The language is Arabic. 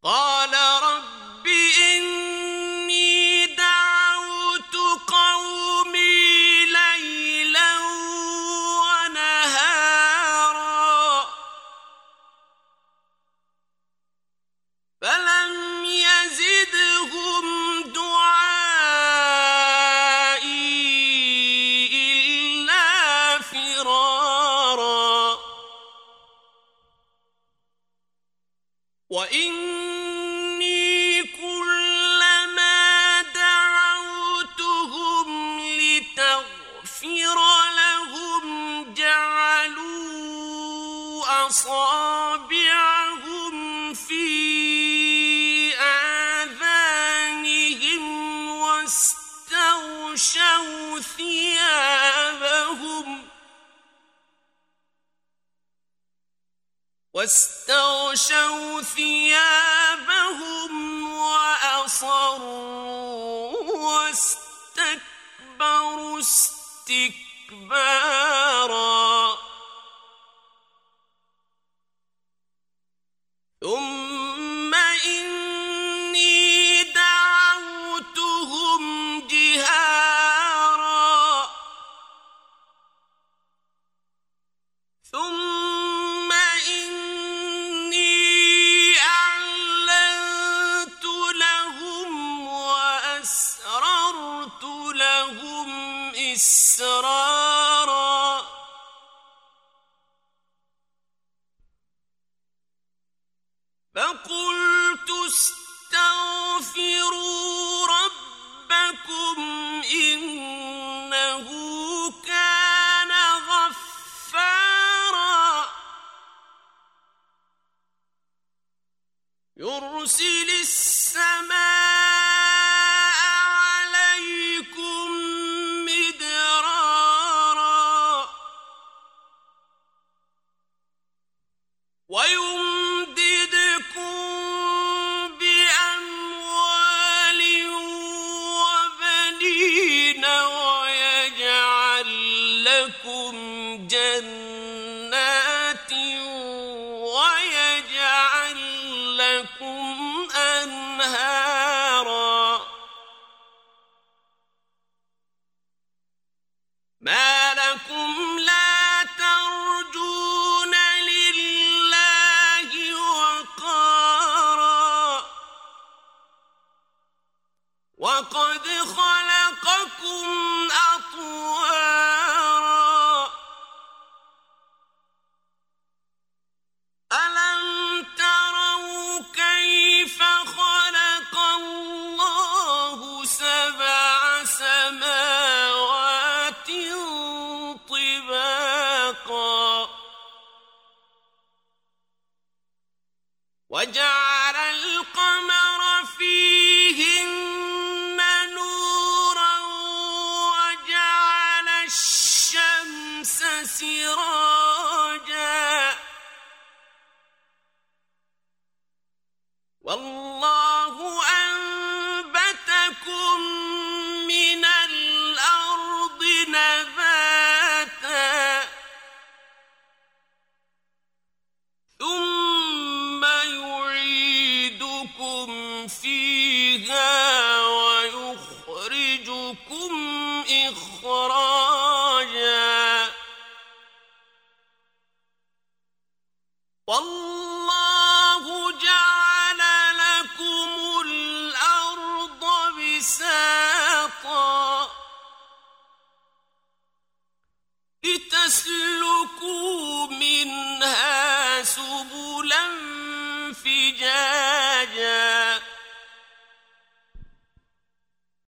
قال رب إني دعوت قومي ليلا ونهارا فلم يزدهم دعائي إلا فرارا وإني كلما دعوتهم لتغفر لهم جعلوا أصابعهم في آذانهم واستغشوا ثيابهم وأصروا واستكبروا استكبارا ثم إني دعوتهم جهارا ثم إني أعلنت لهم وأسررت لهم إسرارا فقلت استغفروا ربكم إنه كان غفارا يرسل السماء عليكم مدرارا ويمددكم بأموال وبنين ويجعل لكم جنات ويجعل لكم أنهارا ما لكم لا ترجون لله وقارا وقد خلقكم أطوارا ألم تروا كيف خلق الله سبع سماوات طباقا وجعل القمر فيهن نورا وجعل الشمس سراجا والله أنبتكم من الأرض نباتا ثم يعيدكم فيها ويخرجكم إخراجا والله جعل لكم الأرض بساطا لتسلكوا منها سبلا فجاجا